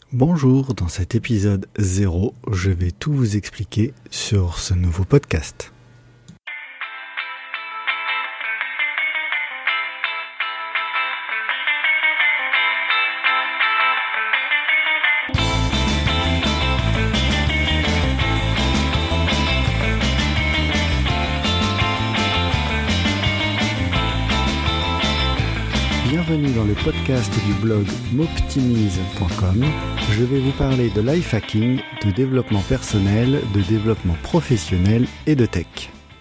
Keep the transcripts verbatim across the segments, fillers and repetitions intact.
Bonjour, dans cet épisode zéro, je vais tout vous expliquer sur ce nouveau podcast. Bienvenue dans le podcast du blog moptimise point com. Je vais vous parler de life hacking, de développement personnel, de développement professionnel et de tech.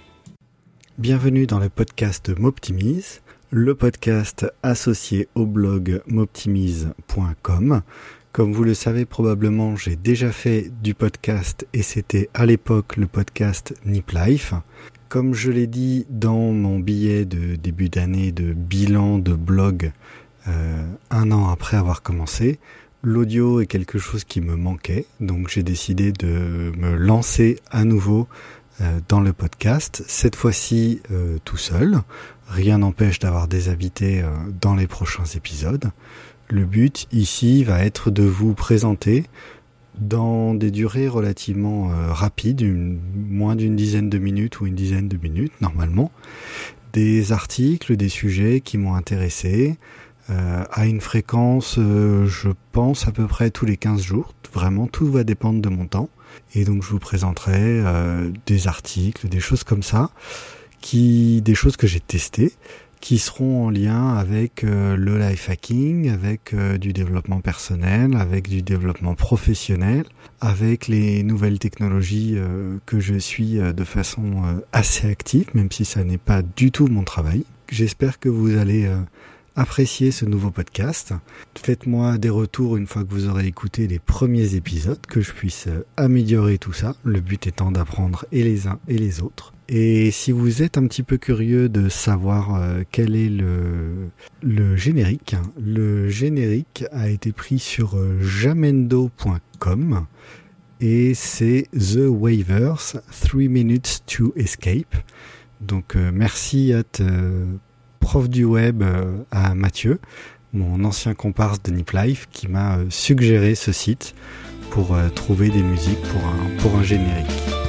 Bienvenue dans le podcast Moptimise, le podcast associé au blog moptimise point com. Comme vous le savez probablement, j'ai déjà fait du podcast et c'était à l'époque le podcast Nip Life. Comme je l'ai dit dans mon billet de début d'année de bilan de blog euh, un an après avoir commencé, l'audio est quelque chose qui me manquait, donc j'ai décidé de me lancer à nouveau euh, dans le podcast, cette fois-ci euh, tout seul. Rien n'empêche d'avoir des invités euh, dans les prochains épisodes. Le but ici va être de vous présenter dans des durées relativement euh, rapides, une, moins d'une dizaine de minutes ou une dizaine de minutes normalement, des articles, des sujets qui m'ont intéressé, euh, à une fréquence, euh, je pense, à peu près tous les quinze jours. Vraiment, tout va dépendre de mon temps. Et donc, je vous présenterai euh, des articles, des choses comme ça, qui, des choses que j'ai testées, qui seront en lien avec euh, le life hacking, avec euh, du développement personnel, avec du développement professionnel, avec les nouvelles technologies euh, que je suis euh, de façon euh, assez active, même si ça n'est pas du tout mon travail. J'espère que vous allez euh, apprécier ce nouveau podcast. Faites-moi des retours une fois que vous aurez écouté les premiers épisodes, que je puisse euh, améliorer tout ça, le but étant d'apprendre et les uns et les autres. Et si vous êtes un petit peu curieux de savoir euh, quel est le, le générique, le générique a été pris sur euh, jamendo point com et c'est The Waivers, three minutes to Escape. Donc euh, merci à euh, prof du web euh, à Mathieu, mon ancien comparse de Nip Life, qui m'a euh, suggéré ce site pour euh, trouver des musiques pour un, pour un générique.